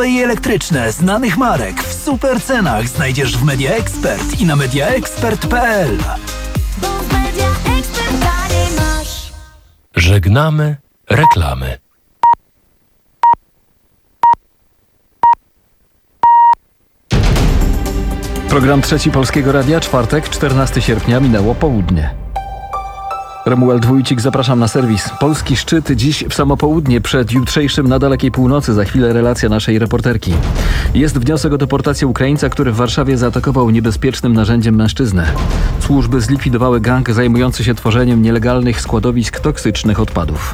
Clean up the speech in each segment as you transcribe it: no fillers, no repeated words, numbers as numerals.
i elektryczne znanych marek w super cenach znajdziesz w Media Expert i na mediaexpert.pl. Bo w Media Expert taniej masz. Żegnamy reklamy. Program Trzeci Polskiego Radia, czwartek, 14 sierpnia, minęło południe. Romuald Wójcik, zapraszam na serwis. Polski szczyt dziś w samo południe, przed jutrzejszym na dalekiej północy. Za chwilę relacja naszej reporterki. Jest wniosek o deportację Ukraińca, który w Warszawie zaatakował niebezpiecznym narzędziem mężczyznę. Służby zlikwidowały gang zajmujący się tworzeniem nielegalnych składowisk toksycznych odpadów.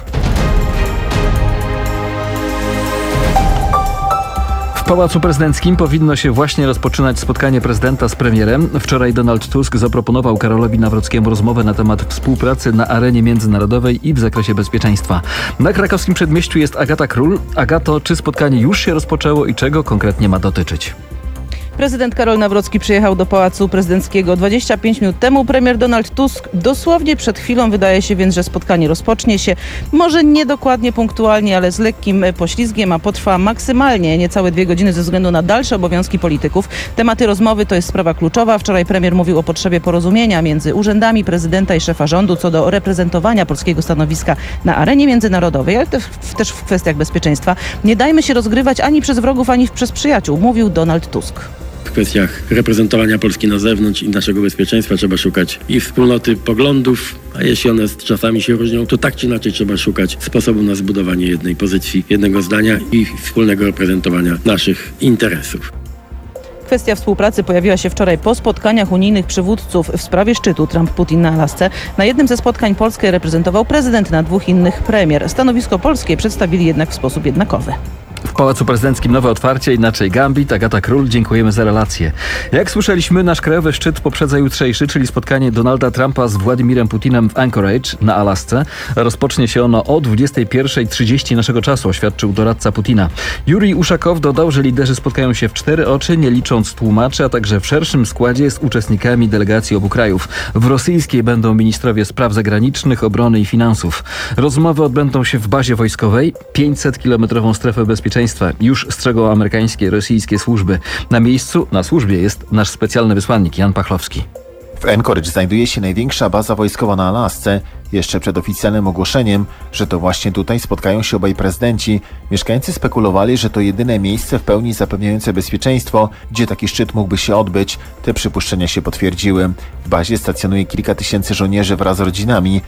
W Pałacu Prezydenckim powinno się właśnie rozpoczynać spotkanie prezydenta z premierem. Wczoraj Donald Tusk zaproponował Karolowi Nawrockiemu rozmowę na temat współpracy na arenie międzynarodowej i w zakresie bezpieczeństwa. Na krakowskim przedmieściu jest Agata Król. Agato, czy spotkanie już się rozpoczęło i czego konkretnie ma dotyczyć? Prezydent Karol Nawrocki przyjechał do Pałacu Prezydenckiego 25 minut temu. Premier Donald Tusk dosłownie przed chwilą. Wydaje się więc, że spotkanie rozpocznie się może nie dokładnie punktualnie, ale z lekkim poślizgiem, a potrwa maksymalnie niecałe 2 godziny ze względu na dalsze obowiązki polityków. Tematy rozmowy to jest sprawa kluczowa. Wczoraj premier mówił o potrzebie porozumienia między urzędami prezydenta i szefa rządu co do reprezentowania polskiego stanowiska na arenie międzynarodowej, ale też w kwestiach bezpieczeństwa. Nie dajmy się rozgrywać ani przez wrogów, ani przez przyjaciół, mówił Donald Tusk. W kwestiach reprezentowania Polski na zewnątrz i naszego bezpieczeństwa trzeba szukać i wspólnoty poglądów, a jeśli one czasami się różnią, to tak czy inaczej trzeba szukać sposobu na zbudowanie jednej pozycji, jednego zdania i wspólnego reprezentowania naszych interesów. Kwestia współpracy pojawiła się wczoraj po spotkaniach unijnych przywódców w sprawie szczytu Trump-Putin na Alasce. Na jednym ze spotkań Polskę reprezentował prezydent, na 2 innych premier. Stanowisko polskie przedstawili jednak w sposób jednakowy. W Pałacu Prezydenckim nowe otwarcie, inaczej gambit. Agata Król, dziękujemy za relację. Jak słyszeliśmy, nasz krajowy szczyt poprzedza jutrzejszy, czyli spotkanie Donalda Trumpa z Władimirem Putinem w Anchorage na Alasce. Rozpocznie się ono o 21:30 naszego czasu, oświadczył doradca Putina. Jurij Uszakow dodał, że liderzy spotkają się w 4 oczy, nie licząc tłumaczy, a także w szerszym składzie z uczestnikami delegacji obu krajów. W rosyjskiej będą ministrowie spraw zagranicznych, obrony i finansów. Rozmowy odbędą się w bazie wojskowej. 500-kilometrową strefę bezpieczeństwa już strzegą amerykańskie, rosyjskie służby. Na miejscu, na służbie jest nasz specjalny wysłannik Jan Pachlowski. W Anchorage znajduje się największa baza wojskowa na Alasce. Jeszcze przed oficjalnym ogłoszeniem, że to właśnie tutaj spotkają się obaj prezydenci, mieszkańcy spekulowali, że to jedyne miejsce w pełni zapewniające bezpieczeństwo, gdzie taki szczyt mógłby się odbyć. Te przypuszczenia się potwierdziły. W bazie stacjonuje kilka tysięcy żołnierzy wraz z rodzinami.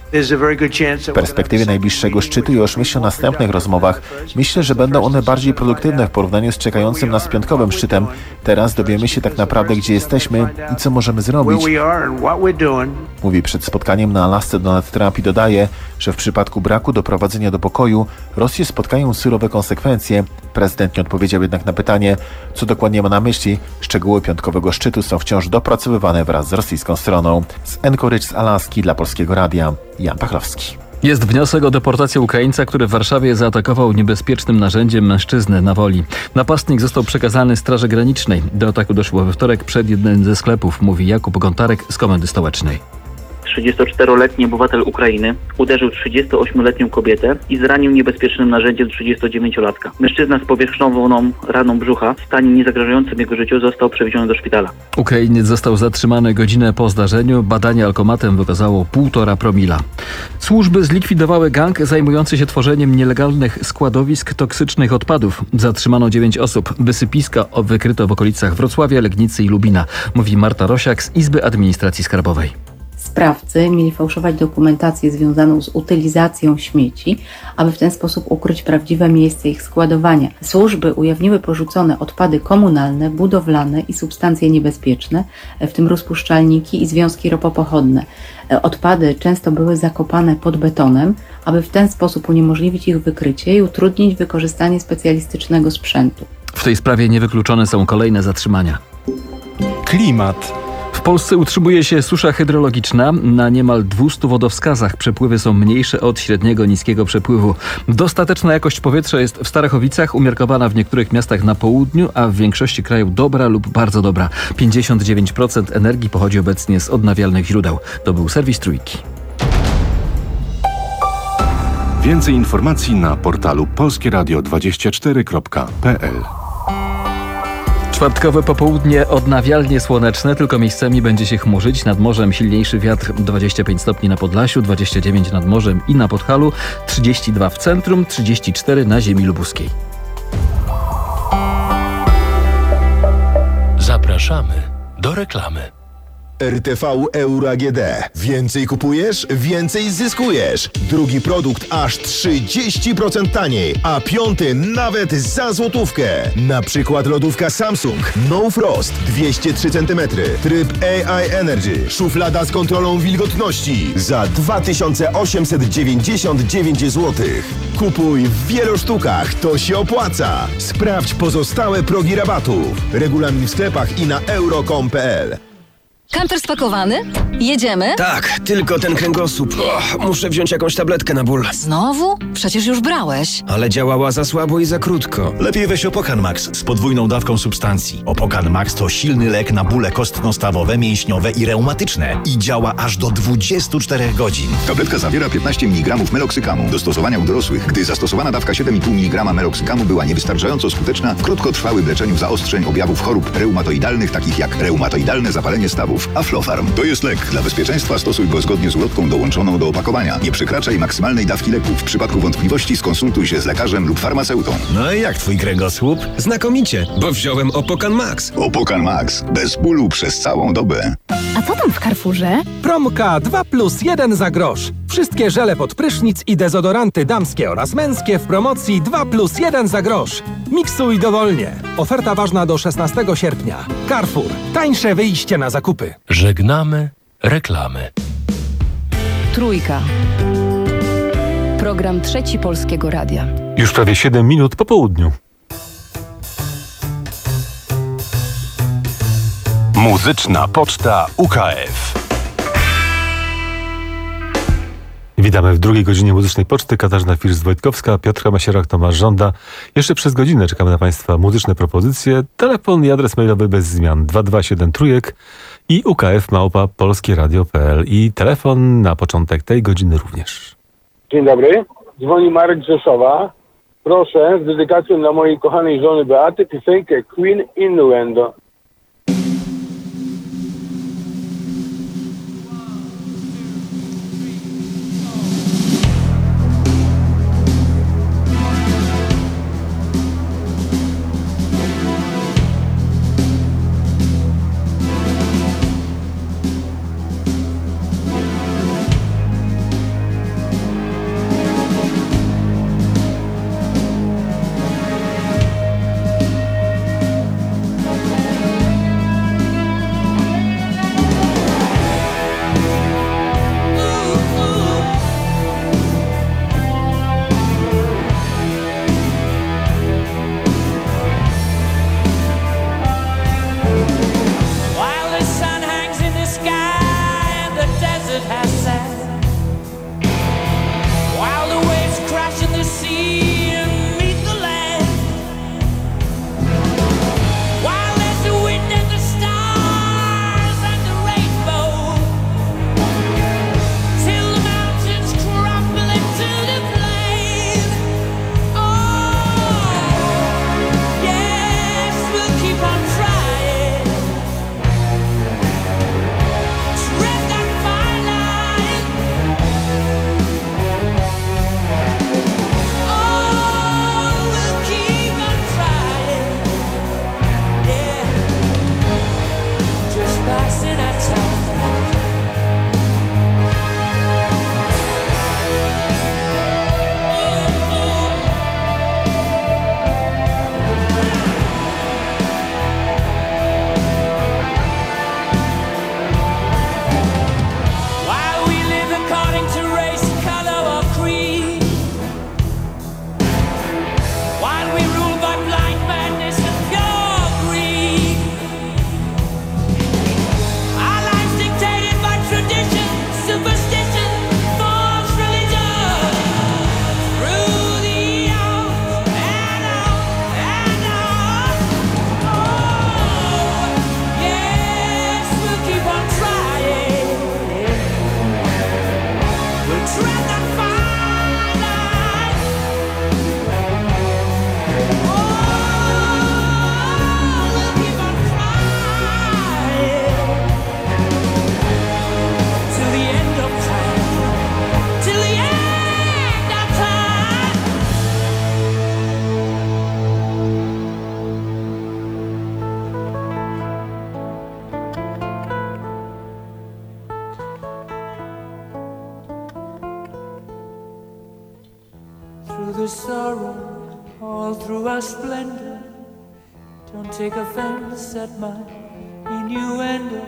W perspektywie najbliższego szczytu i już myślę o następnych rozmowach, myślę, że będą one bardziej produktywne w porównaniu z czekającym nas piątkowym szczytem. Teraz dowiemy się tak naprawdę, gdzie jesteśmy i co możemy zrobić. Mówi przed spotkaniem na Alasce Donald Trump i dodaje, że w przypadku braku doprowadzenia do pokoju Rosję spotkają surowe konsekwencje. Prezydent nie odpowiedział jednak na pytanie, co dokładnie ma na myśli. Szczegóły piątkowego szczytu są wciąż dopracowywane wraz z rosyjską stroną. Z Anchorage z Alaski dla Polskiego Radia, Jan Pachlowski. Jest wniosek o deportację Ukraińca, który w Warszawie zaatakował niebezpiecznym narzędziem mężczyznę na Woli. Napastnik został przekazany Straży Granicznej. Do ataku doszło we wtorek przed jednym ze sklepów, mówi Jakub Gontarek z Komendy Stołecznej. 34-letni obywatel Ukrainy uderzył 38-letnią kobietę i zranił niebezpiecznym narzędziem 39-latka. Mężczyzna z powierzchnową raną brzucha w stanie niezagrażającym jego życiu został przewieziony do szpitala. Ukrainiec został zatrzymany godzinę po zdarzeniu. Badanie alkomatem wykazało 1,5 promila. Służby zlikwidowały gang zajmujący się tworzeniem nielegalnych składowisk toksycznych odpadów. Zatrzymano 9 osób. Wysypiska wykryto w okolicach Wrocławia, Legnicy i Lubina, mówi Marta Rosiak z Izby Administracji Skarbowej. Sprawcy mieli fałszować dokumentację związaną z utylizacją śmieci, aby w ten sposób ukryć prawdziwe miejsce ich składowania. Służby ujawniły porzucone odpady komunalne, budowlane i substancje niebezpieczne, w tym rozpuszczalniki i związki ropopochodne. Odpady często były zakopane pod betonem, aby w ten sposób uniemożliwić ich wykrycie i utrudnić wykorzystanie specjalistycznego sprzętu. W tej sprawie niewykluczone są kolejne zatrzymania. Klimat. W Polsce utrzymuje się susza hydrologiczna. Na niemal 200 wodowskazach przepływy są mniejsze od średniego niskiego przepływu. Dostateczna jakość powietrza jest w Starachowicach, umiarkowana w niektórych miastach na południu, a w większości kraju dobra lub bardzo dobra. 59% energii pochodzi obecnie z odnawialnych źródeł. To był serwis Trójki. Więcej informacji na portalu polskieradio24.pl. Czwartkowe popołudnie odnawialnie słoneczne, tylko miejscami będzie się chmurzyć. Nad morzem silniejszy wiatr 25 stopni na Podlasiu, 29 nad morzem i na Podhalu, 32 w centrum, 34 na ziemi lubuskiej. Zapraszamy do reklamy. RTV Euro AGD. Więcej kupujesz, więcej zyskujesz. Drugi produkt aż 30% taniej, a piąty nawet za złotówkę. Na przykład lodówka Samsung No Frost 203 cm, tryb AI Energy, szuflada z kontrolą wilgotności za 2899 zł. Kupuj w wielu sztukach, to się opłaca. Sprawdź pozostałe progi rabatów. Regulamin w sklepach i na euro.com.pl. Kamper spakowany? Jedziemy? Tak, tylko ten kręgosłup. Muszę wziąć jakąś tabletkę na ból. Znowu? Przecież już brałeś. Ale działała za słabo i za krótko. Lepiej weź Opokan Max z podwójną dawką substancji. Opokan Max to silny lek na bóle kostno-stawowe, mięśniowe i reumatyczne. I działa aż do 24 godzin. Tabletka zawiera 15 mg meloksykamu. Do stosowania u dorosłych, gdy zastosowana dawka 7,5 mg meloksykamu była niewystarczająco skuteczna w krótkotrwałym leczeniu zaostrzeń objawów chorób reumatoidalnych, takich jak reumatoidalne zapalenie stawów. Aflofarm to jest lek. Dla bezpieczeństwa stosuj go zgodnie z ulotką dołączoną do opakowania. Nie przekraczaj maksymalnej dawki leku. W przypadku wątpliwości skonsultuj się z lekarzem lub farmaceutą. No i jak twój kręgosłup? Znakomicie, bo wziąłem Opokan Max. Opokan Max. Bez bólu przez całą dobę. A co tam w Carrefourze? Promka 2+1 za grosz. Wszystkie żele pod prysznic i dezodoranty damskie oraz męskie w promocji 2+1 za grosz. Miksuj dowolnie. Oferta ważna do 16 sierpnia. Carrefour. Tańsze wyjście na zakupy. Żegnamy reklamy. Trójka. Program Trzeci Polskiego Radia. Już prawie 7 minut po południu. Muzyczna Poczta UKF. Witamy w drugiej godzinie Muzycznej Poczty. Katarzyna First-Wojtkowska, Piotr Masierak, Tomasz Żąda. Jeszcze przez godzinę czekamy na Państwa muzyczne propozycje. Telefon i adres mailowy bez zmian 2273 i ukf@polskieradio.pl i telefon na początek tej godziny również. Dzień dobry, dzwoni Marek z Rzeszowa. Proszę z dedykacją dla mojej kochanej żony Beaty piosenkę Queen Innuendo. sorrow all through our splendor. Don't take offense at my innuendo.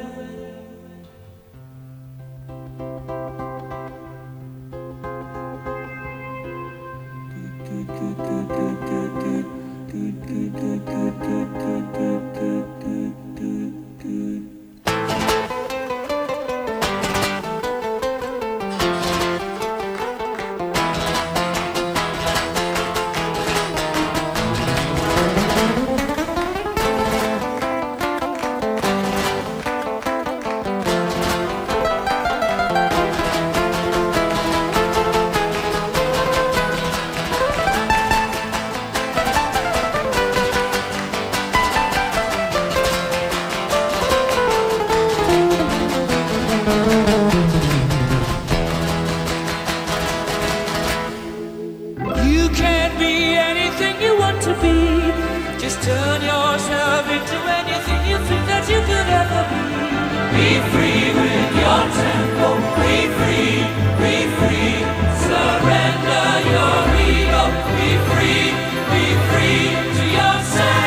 You can't be anything you want to be. Just turn yourself into anything you think that you could ever be. Be free with your tempo. Be free, be free. Surrender your ego. Be free to yourself.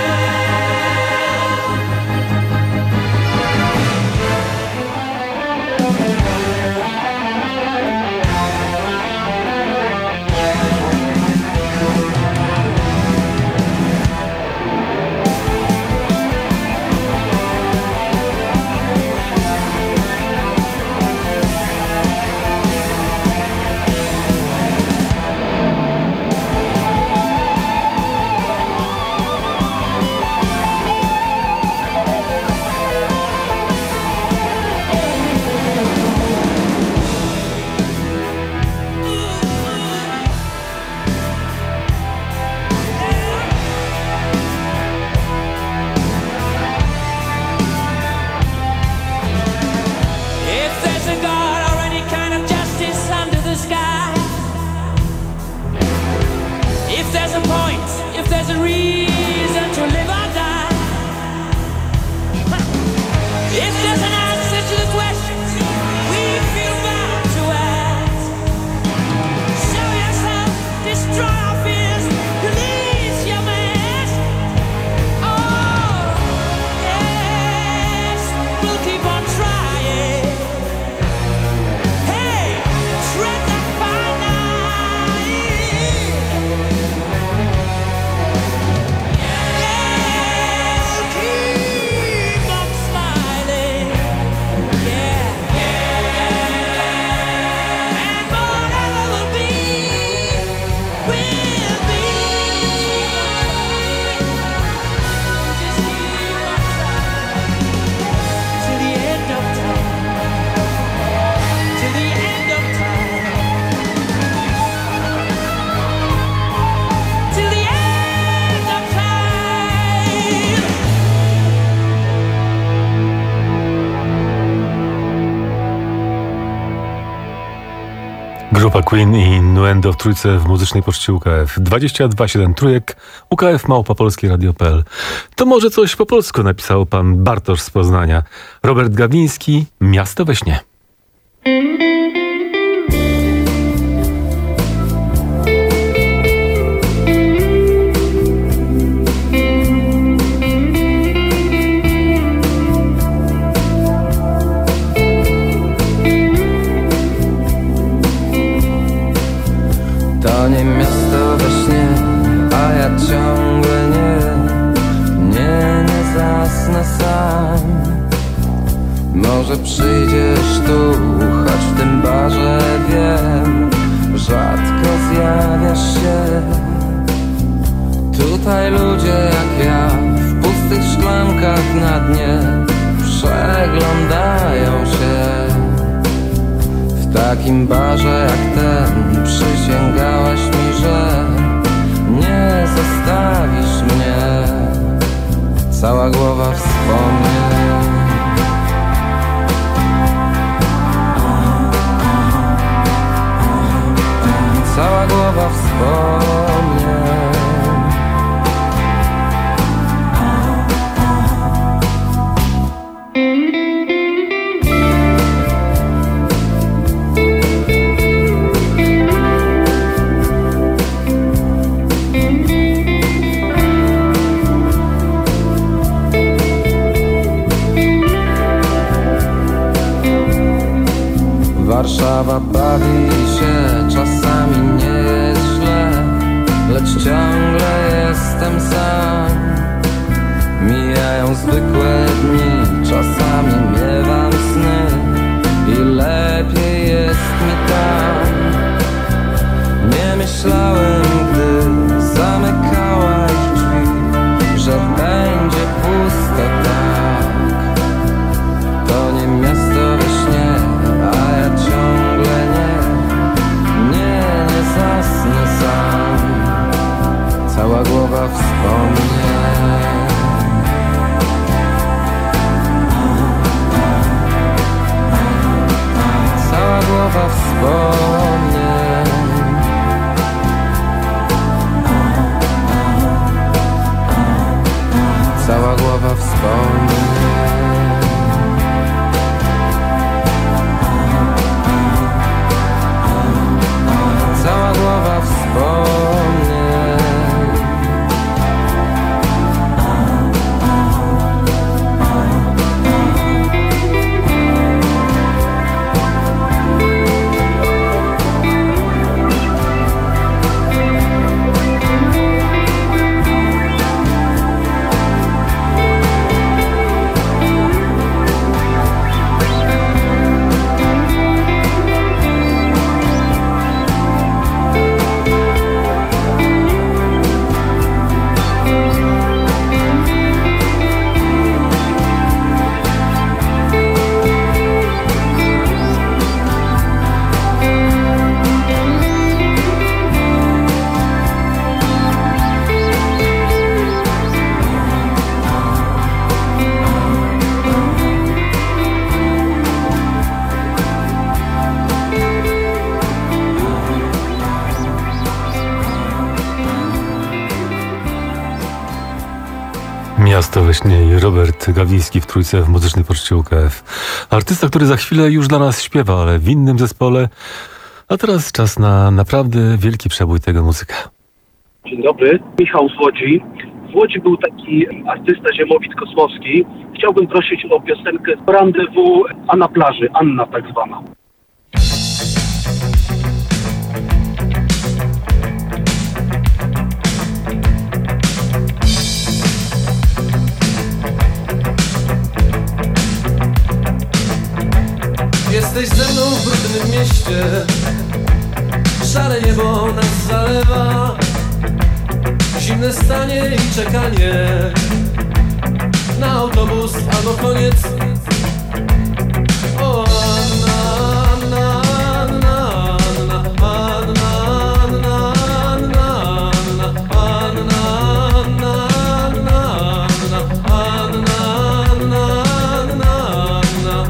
If there's a point, if there's a reason to live or die, if there's an answer to the questions we feel bound to ask, show yourself, destroy our fears, release your mask. Oh, yes, we'll keep on trying. Hey, tread that fine line. Grupa Queen i Innuendo w trójce w muzycznej poczcie UKF. 22 trójek, UKF@polskieradio.pl. To może coś po polsku, napisał pan Bartosz z Poznania. Robert Gawliński, Miasto we śnie. To nie miasto we śnie, a ja ciągle nie zasnę sam. Może przyjdziesz tu, choć w tym barze wiem, rzadko zjawiasz się. Tutaj ludzie jak ja, w pustych szklankach na dnie, przeglądają się. W takim barze jak ten przysięgałaś mi, że nie zostawisz mnie. Cała głowa wspomnień. Cała głowa wspomnień. bawi się, czasami nie jest źle, lecz ciągle jestem sam. Mijają zwykłe dni, czasami miewam sny i lepiej jest mi tam. Nie myślałem, gdy zamykałaś drzwi, że będzie pusto tak. To nie miasto we śnie, a ja ciągle nie zasnę sam. Cała głowa wspomnień. Cała głowa wspomnień. Cała głowa wspomnień. Cała głowa wspomnień. Miasto we śnie i Robert Gawliński w Trójce w Muzycznej Poczcie UKF. Artysta, który za chwilę już dla nas śpiewa, ale w innym zespole. A teraz czas na naprawdę wielki przebój tego muzyka. Dzień dobry, Michał z Łodzi. W Łodzi był taki artysta Ziemowit Kosmowski. Chciałbym prosić o piosenkę Rendezvous, a na plaży, Anna tak zwana. Jesteś ze mną w brudnym mieście, szare niebo nas zalewa, zimne stanie i czekanie na autobus albo koniec. O Anna, Anna, Anna, Anna, Anna, Anna, Anna, Anna, Anna, Anna, Anna.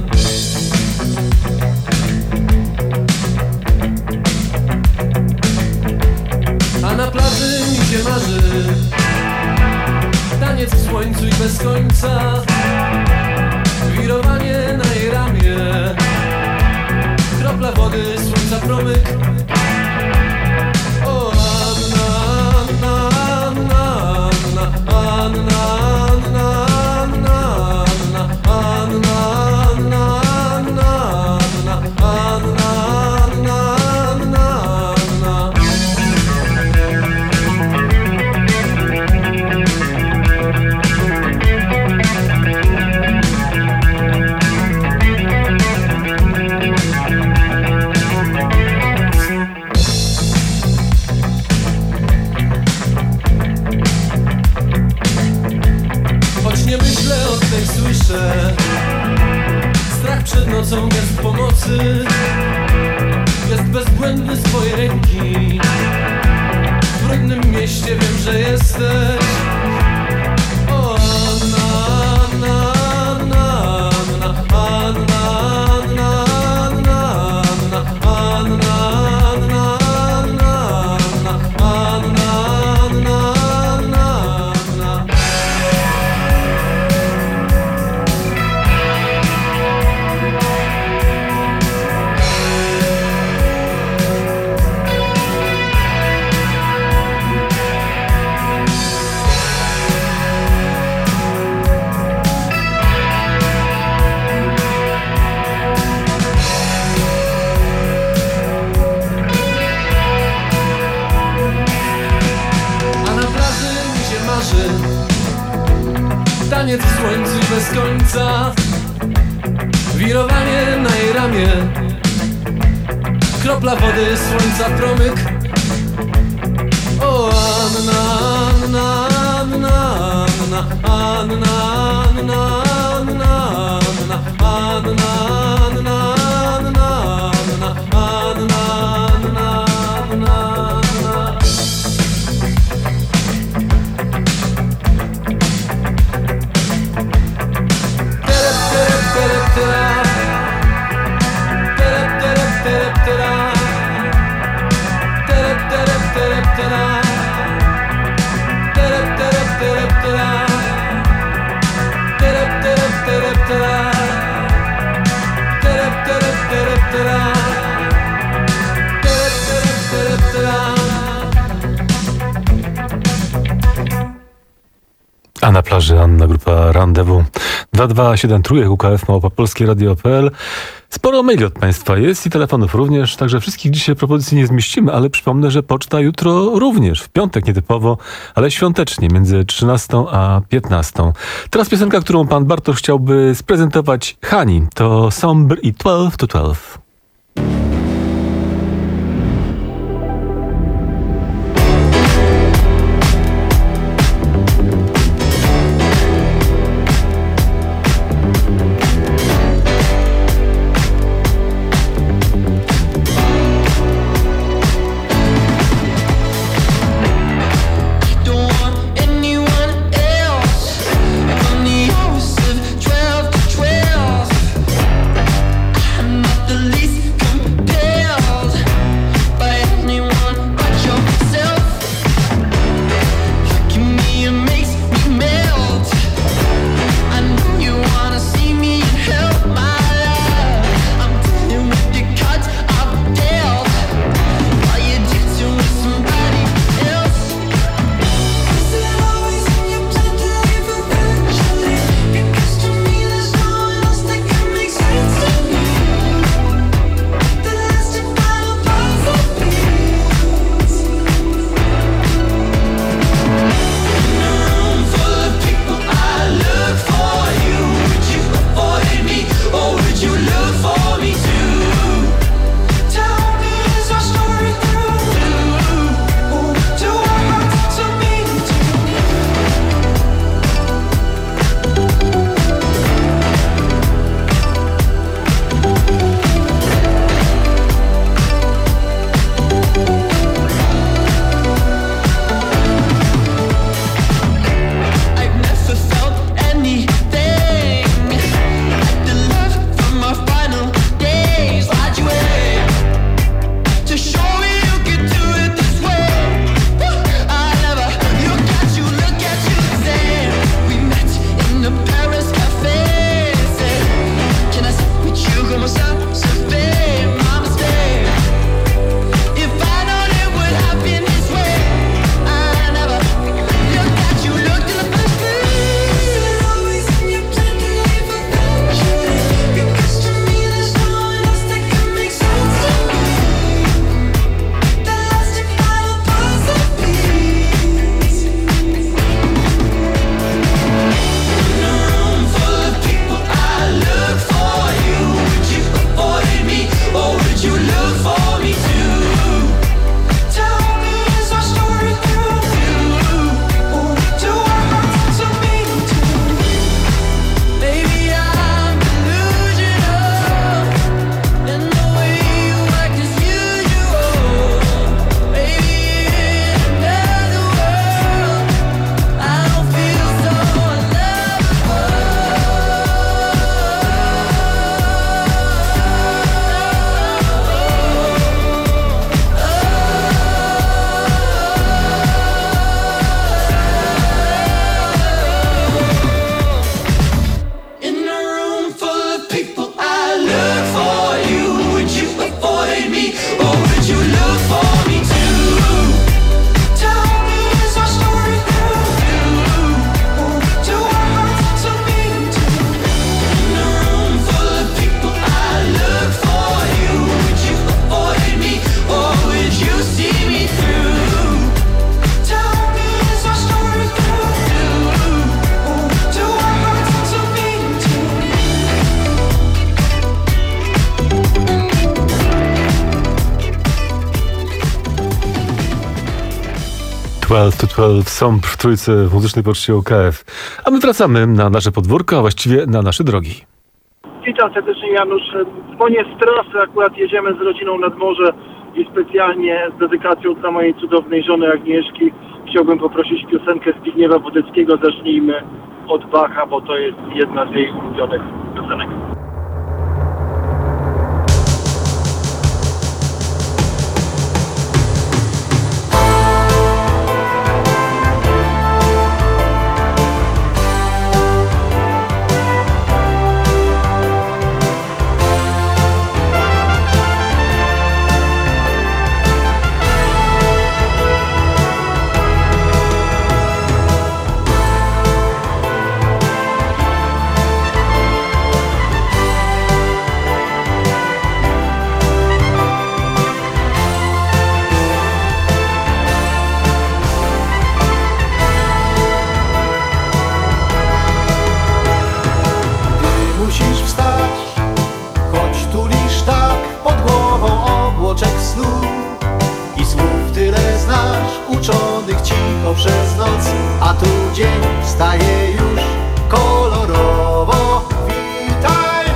A na plaży mi się marzy taniec w słońcu i bez końca, wirowanie na jej ramię, kropla wody, słońca promyk. O Anna, Anna, Anna, Anna, Anna, Anna, Anna, Anna, Anna, Anna, Anna, Anna, Anna. Choć nie myślę, oddech słyszę strach przed nocą, gest pomocy, gest bezbłędny swojej ręki. W brudnym mieście wiem, że jesteś. O Anna, Anna, Anna, Anna, Anna, Anna, Anna, Anna, Anna, Anna, Anna, Anna, Anna. Taniec w słońcu bez końca, wirowanie na jej ramię, kropla wody, słońca promyk. O Anna, Anna, Anna, Anna, Anna, Anna, Anna, Anna, Anna, Anna, Anna, Anna, Anna. A na plaży Anna, grupa Rendezvous. 2273 UKF @polskieradio.pl. Sporo maili od Państwa jest i telefonów również, także wszystkich dzisiaj propozycji nie zmieścimy, ale przypomnę, że poczta jutro również, w piątek nietypowo, ale świątecznie, między 13 a 15. Teraz piosenka, którą pan Bartosz chciałby sprezentować Hani, to Somber i 12 to 12. The 12 to 12 są w trójce w muzycznej poczcie UKF. A my wracamy na nasze podwórko, a właściwie na nasze drogi. Witam serdecznie, Janusz. Dzwonię z trasy, akurat jedziemy z rodziną nad morze i specjalnie z dedykacją dla mojej cudownej żony Agnieszki chciałbym poprosić piosenkę Zbigniewa Wodeckiego. Zacznijmy od Bacha, bo to jest jedna z jej ulubionych piosenek. Przez noc, a tu dzień wstaje już kolorowo. Witaj,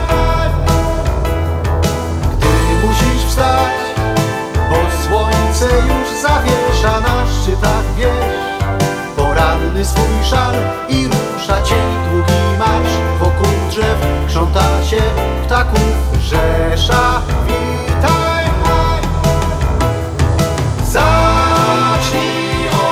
gdy musisz wstać, bo słońce już zawiesza na szczytach wież. Poranny swój szal i rusza cień długi marsz. Wokół drzew krząta się ptaków rzesza. Witaj, zacznij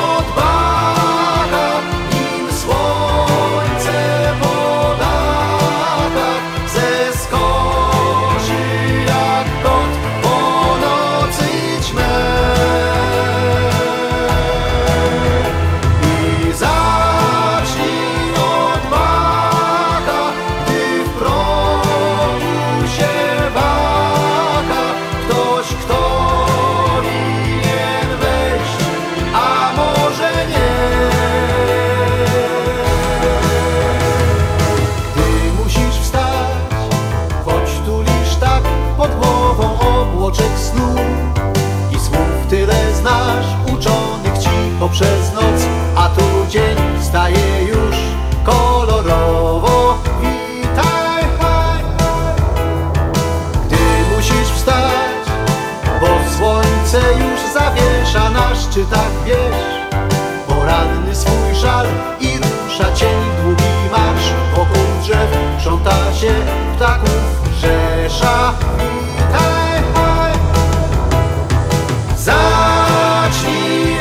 przez noc, a tu dzień wstaje już kolorowo. Witaj, gdy musisz wstać, bo słońce już zawiesza na szczytach wież. Poranny swój żal i rusza cień długi marsz. Wokół drzew krząta się ptaków rzesza. Witaj, zacznij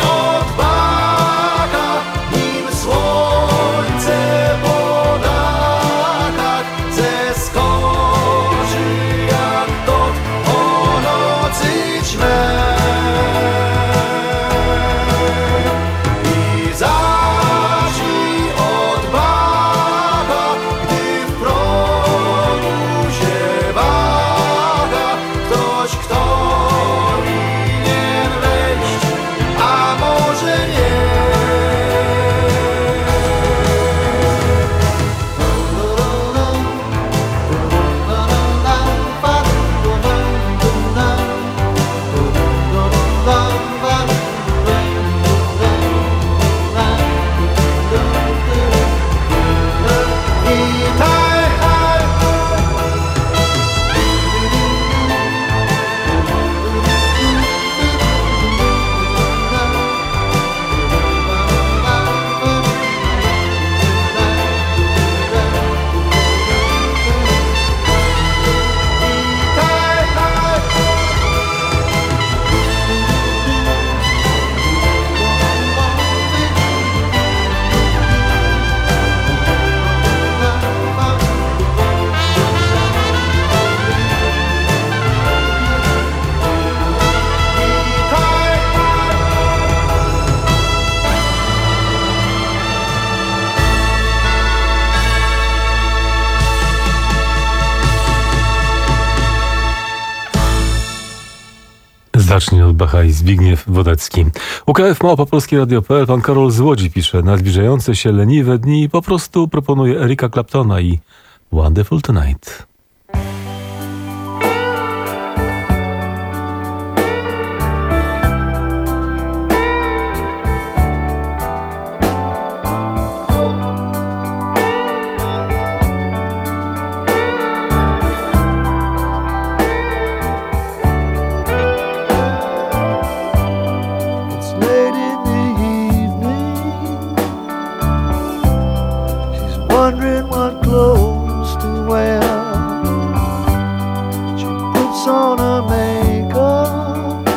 Zacznij od Bacha i Zbigniew Wodecki. UKF Małpa-Polskie Radio.pl. Pan Karol z Łodzi pisze: na zbliżające się leniwe dni po prostu proponuje Erika Claptona i Wonderful Tonight. wondering what clothes to wear. She puts on her makeup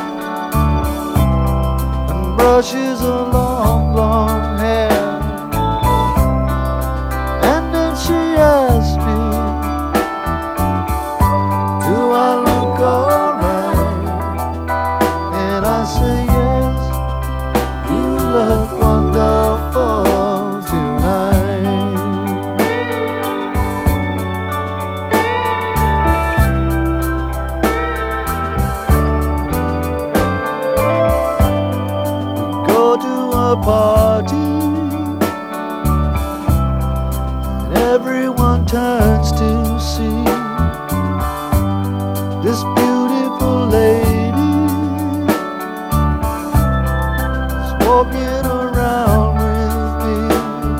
and brushes her long blonde hair, and then she asks me, do I look alright? And I say yes, you look wonderful tonight. We go to a party and everyone turns to see this beautiful lady is walking around with me.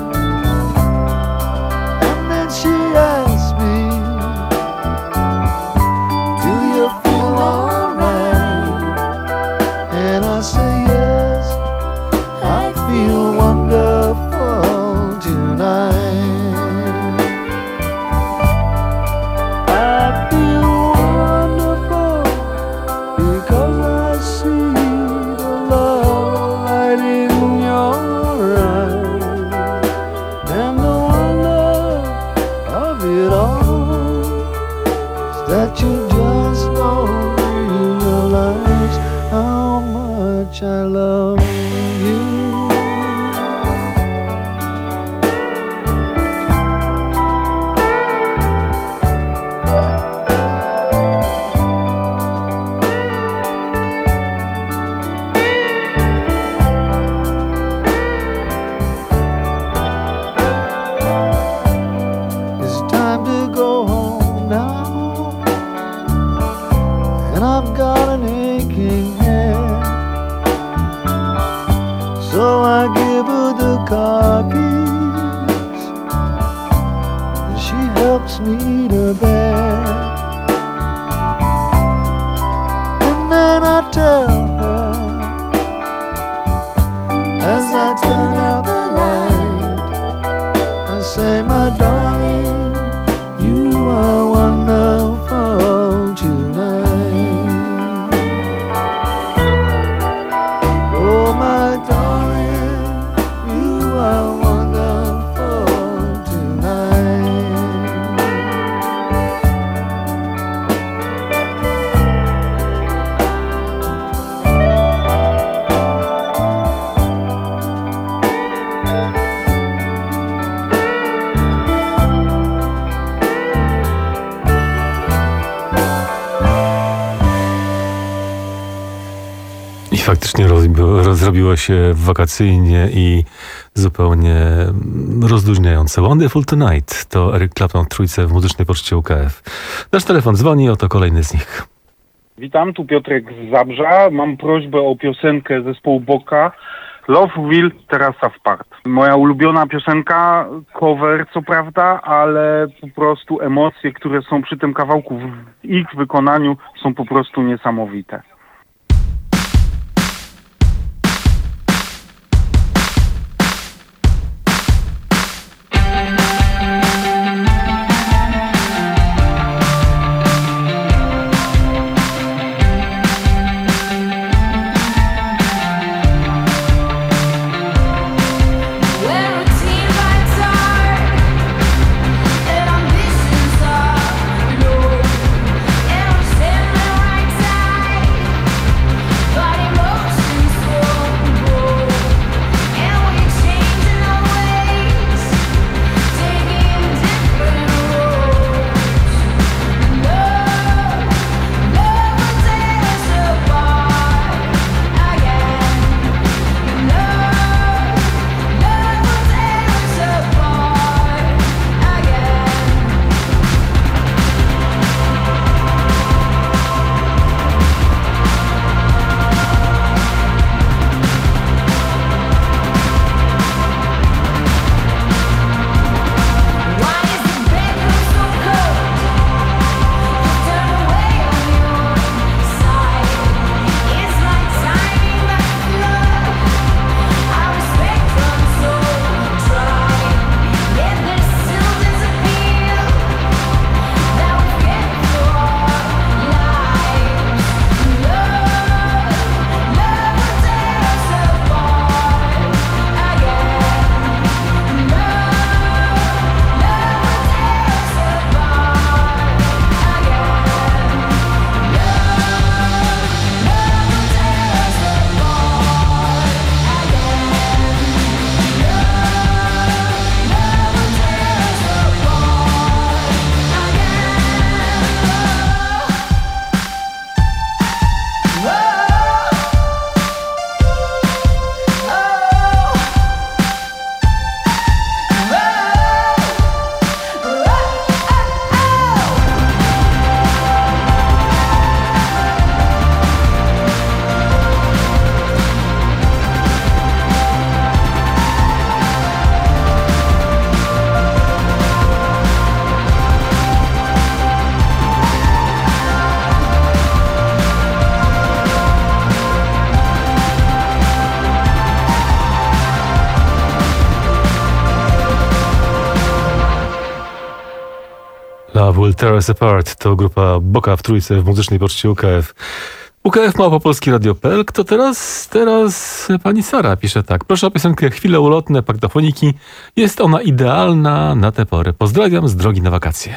And then she asks me, do you feel alright? And I say yes, I feel wonderful tonight. I feel wonderful because I see the love light in your eyes, and the wonder of it all is that you just don't realize how much I love you. It's time to go home now, and I've got an aching head. So I give her the car keys, and she helps me to bed. And then I tell her, as I turn out the light, I say, my darling, you are wonderful tonight. Oh, my darling, you are wonderful tonight. I faktycznie zrobiło się wakacyjnie i zupełnie rozluźniające. Wonderful Tonight to Eric Clapton w trójce w muzycznej poczcie UKF. Nasz telefon dzwoni, oto kolejny z nich. Witam, tu Piotrek z Zabrza. Mam prośbę o piosenkę zespołu Boka. Love Will Terasa Wpart. Moja ulubiona piosenka, cover co prawda, ale po prostu emocje, które są przy tym kawałku w ich wykonaniu są po prostu niesamowite. Where routine lights are and ambitions are low, and I'm standing right side. Love Will Tear Us Apart to grupa Boka w Trójce w muzycznej poczcie UKF. UKF@polskieradio.pl. Kto teraz? Teraz pani Sara pisze tak. Proszę o piosenkę Chwile ulotne Paktofoniki. Jest ona idealna na tę porę. Pozdrawiam z drogi na wakacje.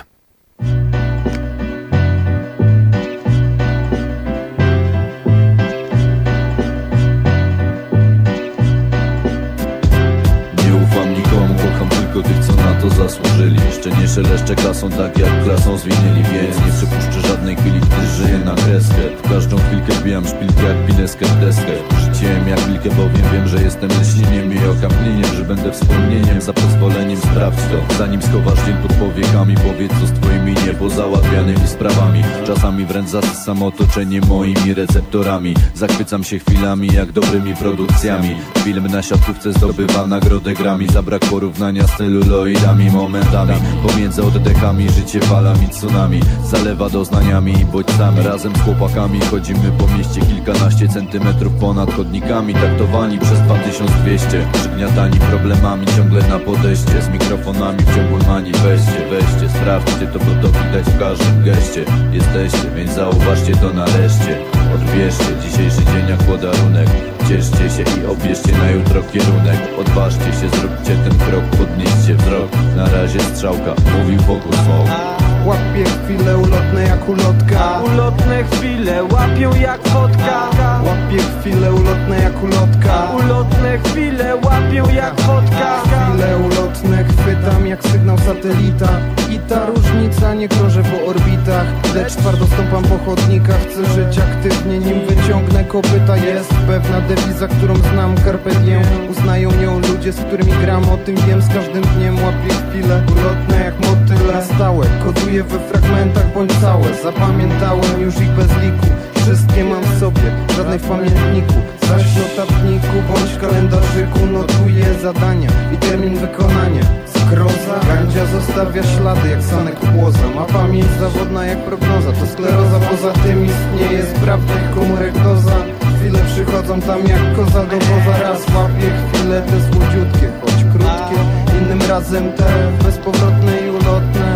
Kocham tylko tych, co na to zasłużyli. Jeszcze nie szeleszczę klasą tak jak klasą zwinęli. Więc nie przepuszczę żadnej chwili, gdy żyję na kreskę. W każdą chwilkę wbijam szpilkę jak pineskę w deskę. Rzuciłem jak wilkę, bowiem wiem, że jestem lśnieniem i okamgnieniem, że będę wspomnieniem. Za pozwoleniem sprawdź to, zanim schowasz dzień pod powiekami. Powiedz co z twoimi niepozałatwianymi sprawami. Czasami wręcz zasysam otoczenie moimi receptorami. Zachwycam się chwilami jak dobrymi produkcjami. Film na siatkówce zdobywa nagrodę Grammy. Za brak porównania z celuloidami, momentami pomiędzy oddechami, życie falami, tsunami zalewa doznaniami i bodźcami. Razem z chłopakami chodzimy po mieście kilkanaście centymetrów ponad chodnikami. Taktowani przez 2200, przygniatani problemami, ciągle na podejście. Z mikrofonami w ciągłym mani. Weźcie, sprawdźcie to, bo to widać w każdym geście. Jesteście, więc zauważcie to nareszcie. Odbierzcie dzisiejszy dzień jak podarunek. Cieszcie się i obierzcie na jutro kierunek. Odważcie się, zróbcie ten krok, podnieście wzrok. Na razie strzałka, mówił Fokus Smoke. Łapię chwile ulotne jak ulotka. Ulotne chwile łapią jak fotka. Łapię chwile ulotne jak ulotka. Ulotne chwile łapią jak fotka. Chwile ulotne chwytam jak sygnał satelita. I ta różnica nie krążę po orbitach, lecz twardo stąpam po chodnikach. Chcę żyć aktywnie, nim wyciągnę kopyta. Jest pewna dewiza, którą znam, carpe diem. Uznają nią ludzie, z którymi gram, o tym wiem. Z każdym dniem łapię chwile ulotne jak motyle. Na stałe, koduję we fragmentach bądź całe. Zapamiętałem już ich bez liku. Wszystkie mam w sobie, żadnej w pamiętniku. Zaś w notatniku bądź kalendarzyku notuję zadania i termin wykonania. Skroza, gandzia zostawia ślady jak sanek płoza. Ma pamięć zawodna jak prognoza, to skleroza. Poza tym istnieje sprawnych komórek doza. Chwile przychodzą tam jak koza do woza. Raz łapię chwile te słodziutkie, choć krótkie. Innym razem te bezpowrotne i ulotne.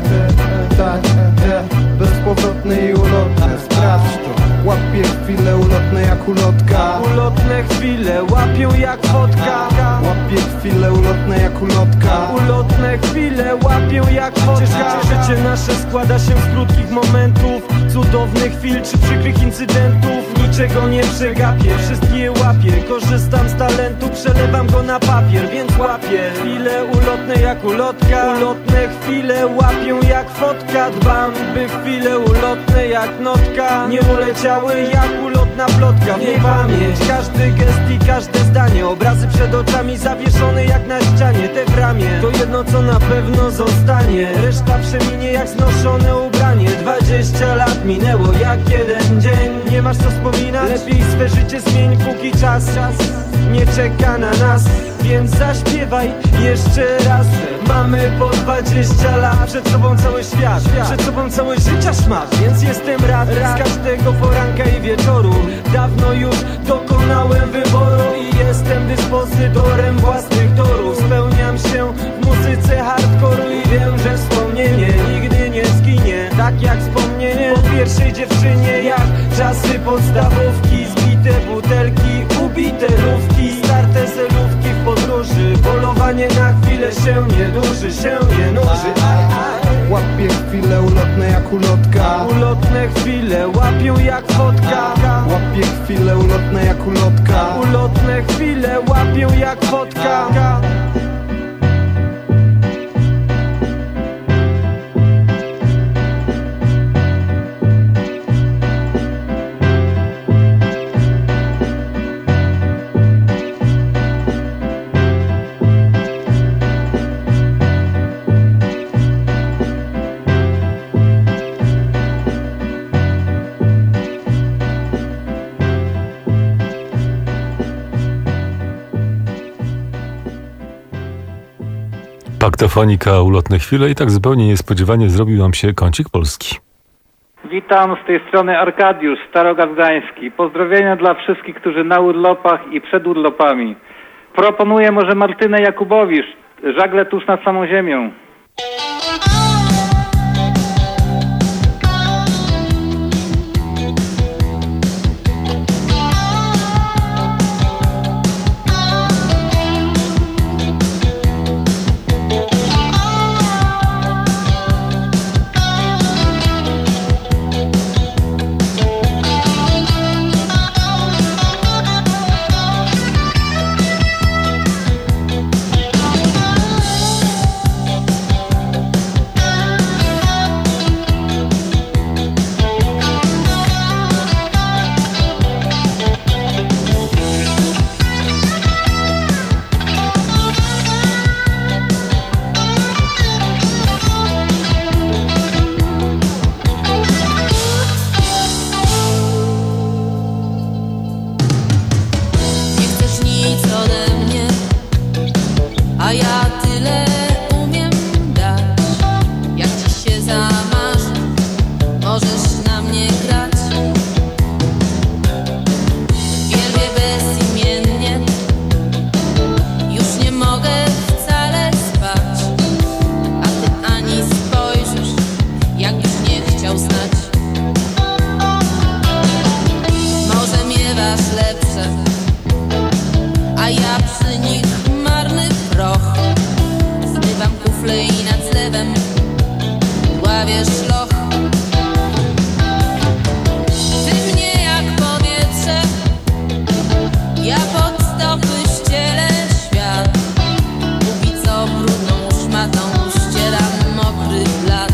Tak, bezpowrotne i ulotne. Sprawdź to. Łapię chwile ulotne jak ulotka. Ulotne chwile łapią jak fotka. Łapię chwile ulotne jak ulotka. Ulotne chwile łapią jak fotka. Życie nasze składa się z krótkich momentów, cudownych chwil czy przykrych incydentów. Niczego nie przegapię, wszystkie je łapię. Korzystam z talentu, przelewam go na papier, więc łapię chwile ulotne jak ulotka. Ulotne chwile łapią jak fotka. Dbam, by chwile ulotne jak notka nie uleciały jak ulotna plotka. W niej pamięć, każdy gest i każde zdanie. Obrazy przed oczami zawieszone jak na ścianie. Te w ramię, to jedno co na pewno zostanie. Reszta przeminie jak znoszone ubranie. 20 lat minęło jak jeden dzień. Nie masz co wspominać? Lepiej swe życie zmień, póki czas nie czeka na nas. Więc zaśpiewaj jeszcze raz. Mamy po 20 lat. Przed sobą cały świat, przed sobą całe życia szmat. Więc jestem rad z każdego poranka i wieczoru. Dawno już dokonałem wyboru i jestem dyspozytorem własnych torów. Spełniam się w muzyce hardkoru i wiem, że wspomnienie nigdy nie zginie. Tak jak wspomnienie po pierwszej dziewczynie. Jak czasy podstawówki, zbite butelki, ubite lówki, starte selówki w podróży. Polowanie na chwilę się nie duży, się nie nuży. Łapię chwile ulotne jak ulotka. Ulotne chwile łapią jak fotka. Łapię chwile ulotne jak ulotka. Ulotne chwile łapią jak fotka. Paktofonika, ulotne chwile i tak zupełnie niespodziewanie zrobił nam się kącik polski. Witam, z tej strony Arkadiusz, Starogard Gdański. Pozdrowienia dla wszystkich, którzy na urlopach i przed urlopami. Proponuję może Martynę Jakubowisz, Żagle tuż nad samą ziemią. zawiesz loch. Ty mnie jak powietrze, ja pod stopy ścielę świat. Póki co brudną szmatą ścieram mokry blat.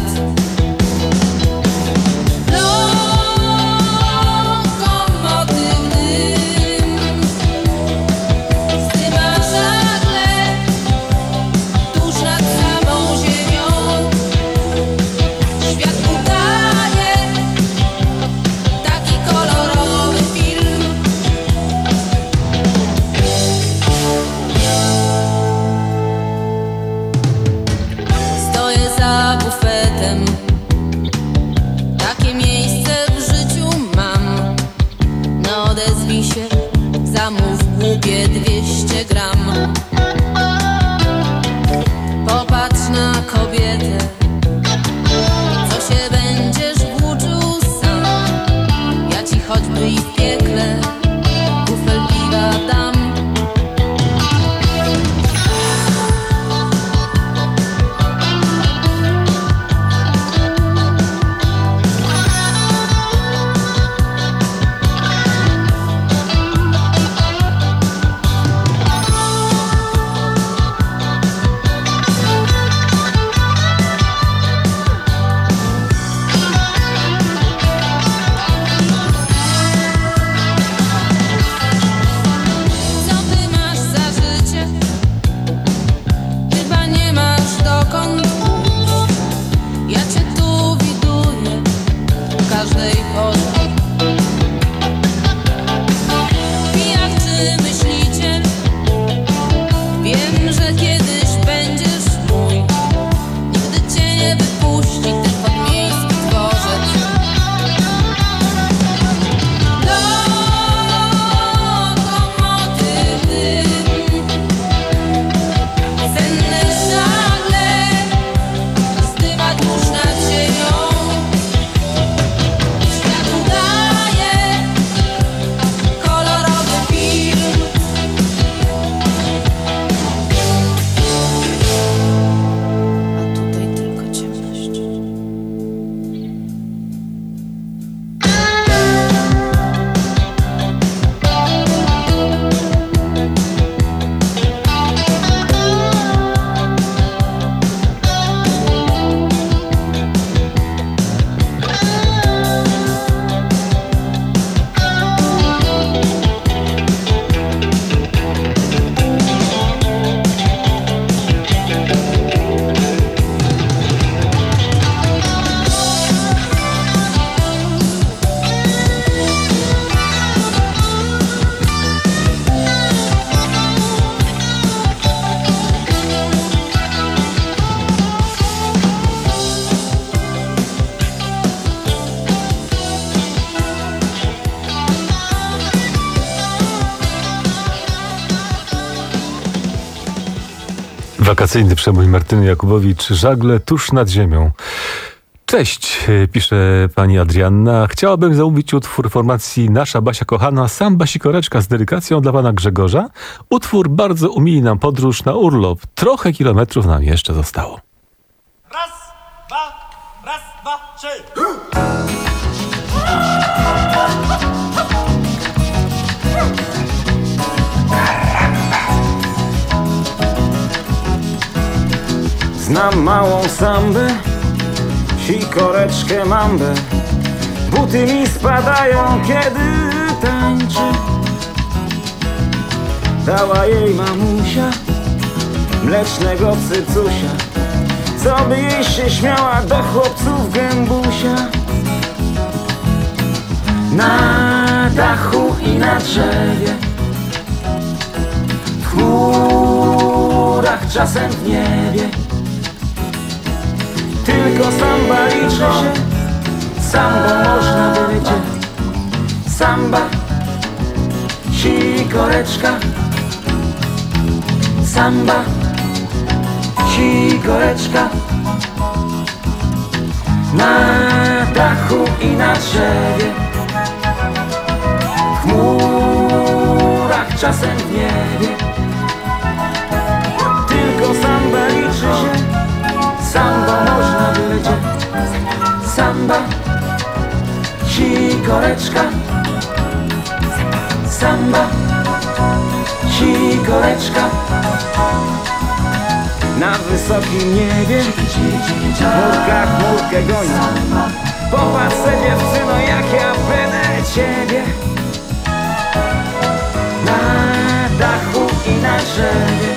Takie miejsce w życiu mam. No odezwij się, zamów głupie 200 gram. Popatrz na kobietę, co się będziesz włóczył sam. Ja ci choćby i w piekle kufel piwa dam. Wakacyjny przebój Martyny Jakubowicz, Żagle tuż nad ziemią. Cześć, pisze pani Adrianna. Chciałabym zamówić utwór formacji Nasza Basia Kochana, Samba Sikoreczka z dedykacją dla pana Grzegorza. Utwór bardzo umili nam podróż na urlop. Trochę kilometrów nam jeszcze zostało. Raz, dwa, trzy. Znam małą sambę, sikoreczkę mambę. Buty mi spadają, kiedy tańczę. Dała jej mamusia mlecznego cycusia, co by jej się śmiała do chłopców gębusia. Na dachu i na drzewie, w chmurach, czasem w niebie. Tylko samba liczy się, sambą można będzie. Samba, sikoreczka. Samba, sikoreczka. Na dachu i na drzewie, w chmurach, czasem w niebie. Tylko samba liczy się, sambą można będzie. Sikoreczka, samba, sikoreczka. Na wysokim niebie chmurka chmurkę goni. Popatrz se dziewczyno, jak ja będę ciebie. Na dachu i na drzewie,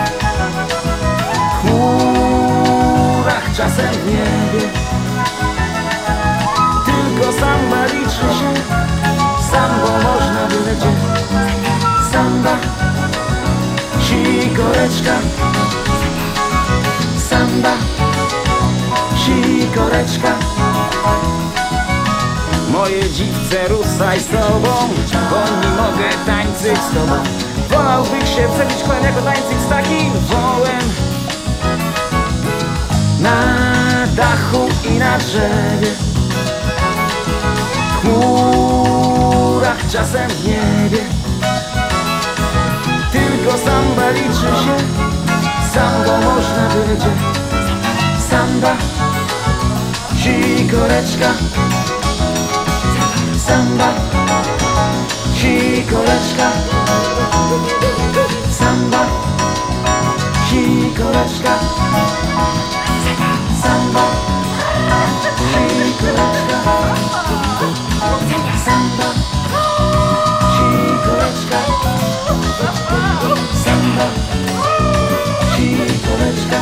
w chmurach czasem w niebie. Tylko samba liczy się, sambo można byle gdzie. Samba, sikoreczka, samba, sikoreczka. Moje dziwce, ruszaj z tobą, bo nie mogę tańczyć z tobą. Wolałbyś się przebić kołem jako tańczyć z takim wołem. Na dachu i na drzewie, w chmurach czasem w niebie. Tylko samba liczy się, sambo można byle gdzie. Samba, sikoreczka, samba, sikoreczka, samba, sikoreczka, samba, sikoreczka, samba, sikoreczka, samba, sikoreczka,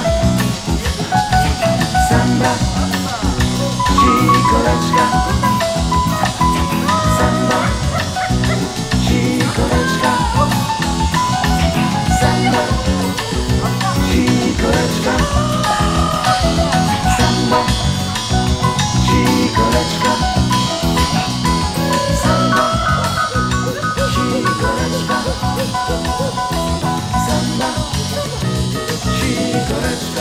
samba, sikoreczka, samba, sikoreczka, samba, sikoreczka, samba, sikoreczka, samba, sikoreczka, samba, sikoreczka.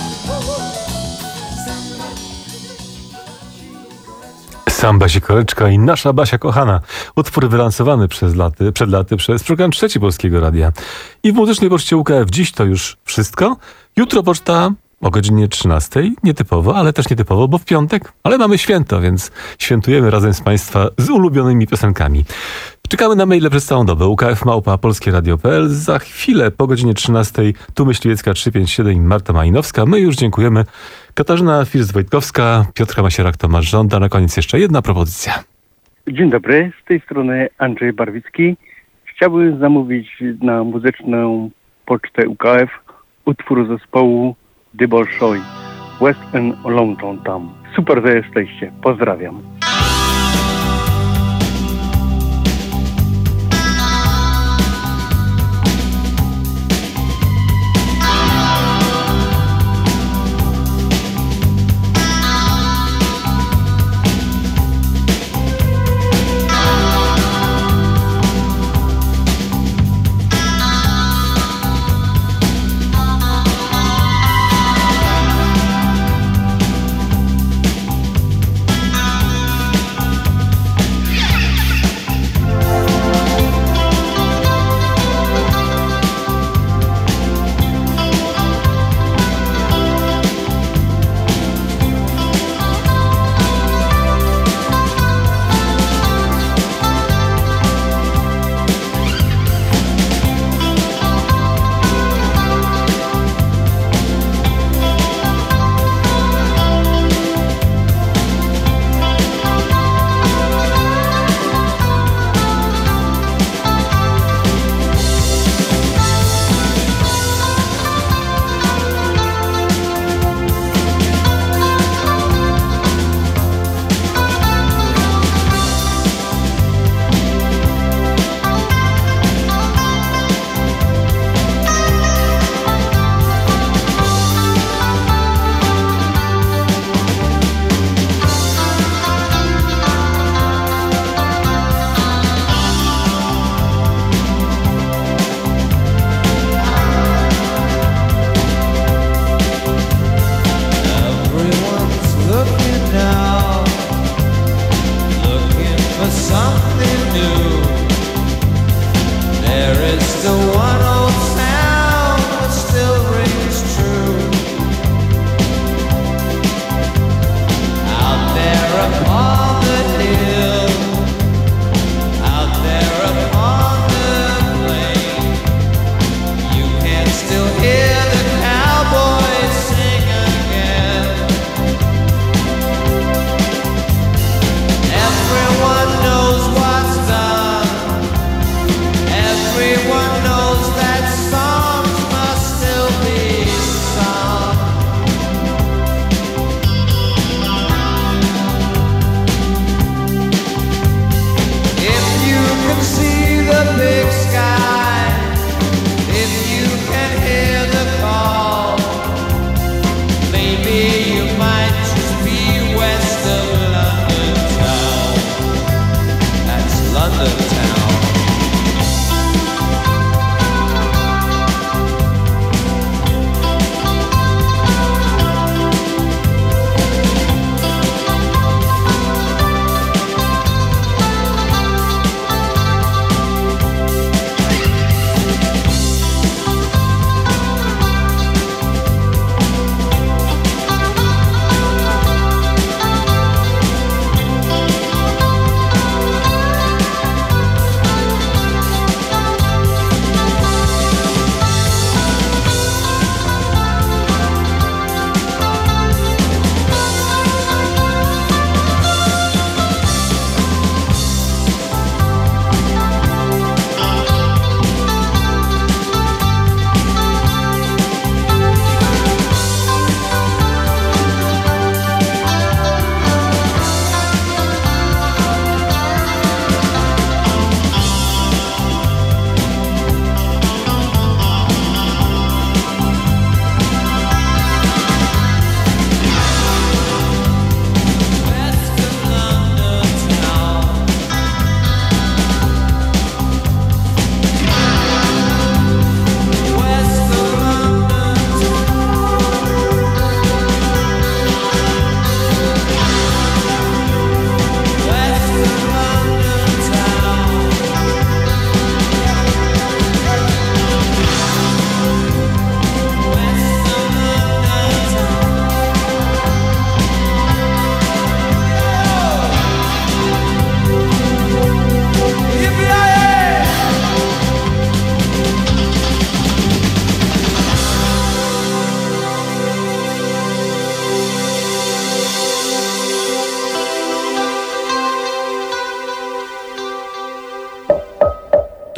Samba Sikoreczka i Nasza Basia Kochana. Utwór wylansowany przed laty przez program Trzeci Polskiego Radia. I w Muzycznej Poczcie UKF dziś to już wszystko. Jutro poczta o godzinie 13. Nietypowo, ale też nietypowo, bo w piątek. Ale mamy święto, więc świętujemy razem z Państwa z ulubionymi piosenkami. Czekamy na maile przez całą dobę. ukf@polskieradio.pl. Za chwilę po godzinie 13. Tu Myśliwiecka 357 i Marta Majnowska. My już dziękujemy. Katarzyna First-Wojtkowska, Piotra Masierak, Tomasz Żąda. Na koniec jeszcze jedna propozycja. Dzień dobry, z tej strony Andrzej Barwicki. Chciałbym zamówić na Muzyczną Pocztę UKF utwór zespołu The Bolshoi, West and Longton Tam. Super, że jesteście. Pozdrawiam.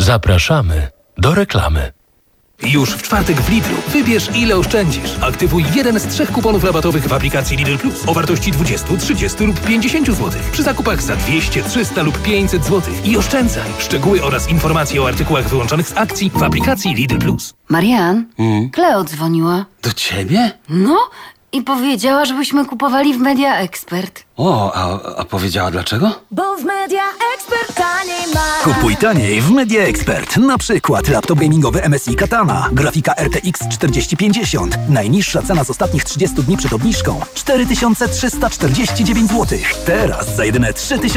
Zapraszamy do reklamy. Już w czwartek w Lidlu wybierz, ile oszczędzisz. Aktywuj jeden z 3 kuponów rabatowych w aplikacji Lidl Plus o wartości 20, 30 lub 50 zł. Przy zakupach za 200, 300 lub 500 zł. I oszczędzaj. Szczegóły oraz informacje o artykułach wyłączonych z akcji w aplikacji Lidl Plus. Marian, Kleo dzwoniła. Do ciebie? No i powiedziała, żebyśmy kupowali w Media Expert. O, a powiedziała dlaczego? Bo w Media Expert taniej ma. Kupuj taniej w Media Expert. Na przykład laptop gamingowy MSI Katana. Grafika RTX 4050. Najniższa cena z ostatnich 30 dni przed obniżką 4349 zł. Teraz za jedyne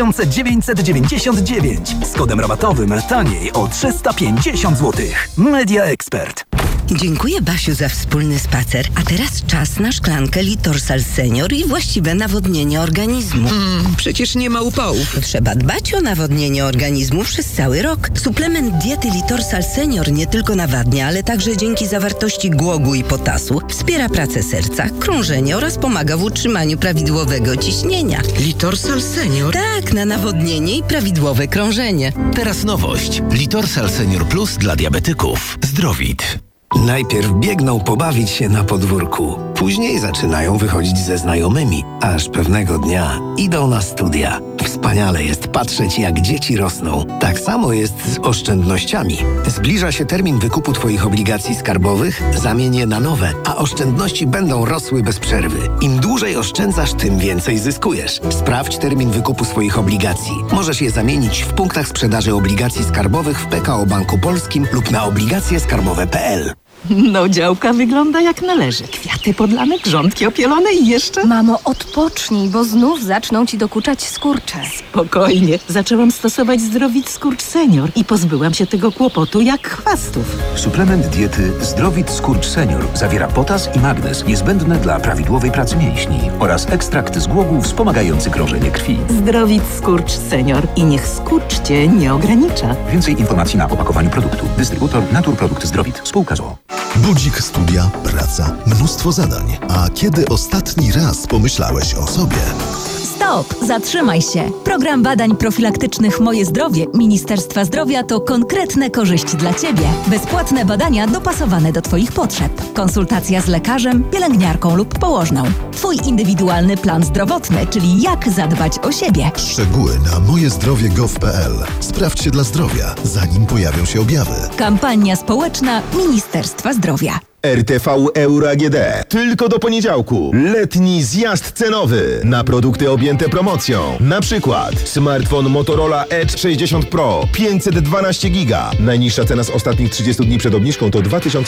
3999. Z kodem rabatowym taniej o 350 zł. Media Expert. Dziękuję, Basiu, za wspólny spacer. A teraz czas na szklankę Litorsal Senior i właściwe nawodnienie organizmu. Przecież nie ma upałów. Trzeba dbać o nawodnienie organizmu przez cały rok. Suplement diety Litorsal Senior nie tylko nawadnia, ale także dzięki zawartości głogu i potasu wspiera pracę serca, krążenie oraz pomaga w utrzymaniu prawidłowego ciśnienia. Litorsal Senior? Tak, na nawodnienie i prawidłowe krążenie. Teraz nowość. Litorsal Senior Plus dla diabetyków. Zdrowit. Najpierw biegną pobawić się na podwórku. Później zaczynają wychodzić ze znajomymi. Aż pewnego dnia idą na studia. Wspaniale jest patrzeć, jak dzieci rosną. Tak samo jest z oszczędnościami. Zbliża się termin wykupu Twoich obligacji skarbowych, zamień je na nowe, a oszczędności będą rosły bez przerwy. Im dłużej oszczędzasz, tym więcej zyskujesz. Sprawdź termin wykupu swoich obligacji. Możesz je zamienić w punktach sprzedaży obligacji skarbowych w PKO Banku Polskim lub na obligacjeskarbowe.pl. No, działka wygląda jak należy. Kwiaty podlane, grządki opielone i jeszcze... Mamo, odpocznij, bo znów zaczną ci dokuczać skurcze. Spokojnie. Zaczęłam stosować Zdrowit Skurcz Senior i pozbyłam się tego kłopotu jak chwastów. Suplement diety Zdrowit Skurcz Senior zawiera potas i magnez niezbędne dla prawidłowej pracy mięśni oraz ekstrakt z głogu wspomagający krążenie krwi. Zdrowit Skurcz Senior i niech skurcz cię nie ogranicza. Więcej informacji na opakowaniu produktu. Dystrybutor Naturprodukt Zdrowit. Spółka z o.o. Budzik, studia, praca, mnóstwo zadań. A kiedy ostatni raz pomyślałeś o sobie? Stop! Zatrzymaj się! Program badań profilaktycznych Moje Zdrowie Ministerstwa Zdrowia to konkretne korzyści dla Ciebie. Bezpłatne badania dopasowane do Twoich potrzeb. Konsultacja z lekarzem, pielęgniarką lub położną. Twój indywidualny plan zdrowotny, czyli jak zadbać o siebie. Szczegóły na mojezdrowie.gov.pl. Sprawdź się dla zdrowia, zanim pojawią się objawy. Kampania społeczna Ministerstwa Zdrowia. RTV Euro AGD. Tylko do poniedziałku. Letni zjazd cenowy na produkty objęte promocją. Na przykład smartfon Motorola Edge 60 Pro 512 GB. Najniższa cena z ostatnich 30 dni przed obniżką to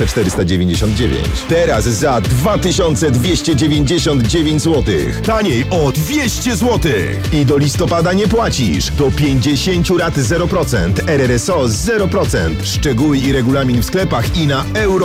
2499. Teraz za 2299 zł. Taniej o 200 zł. I do listopada nie płacisz. Do 50 rat 0%. RRSO 0%. Szczegóły i regulamin w sklepach i na euro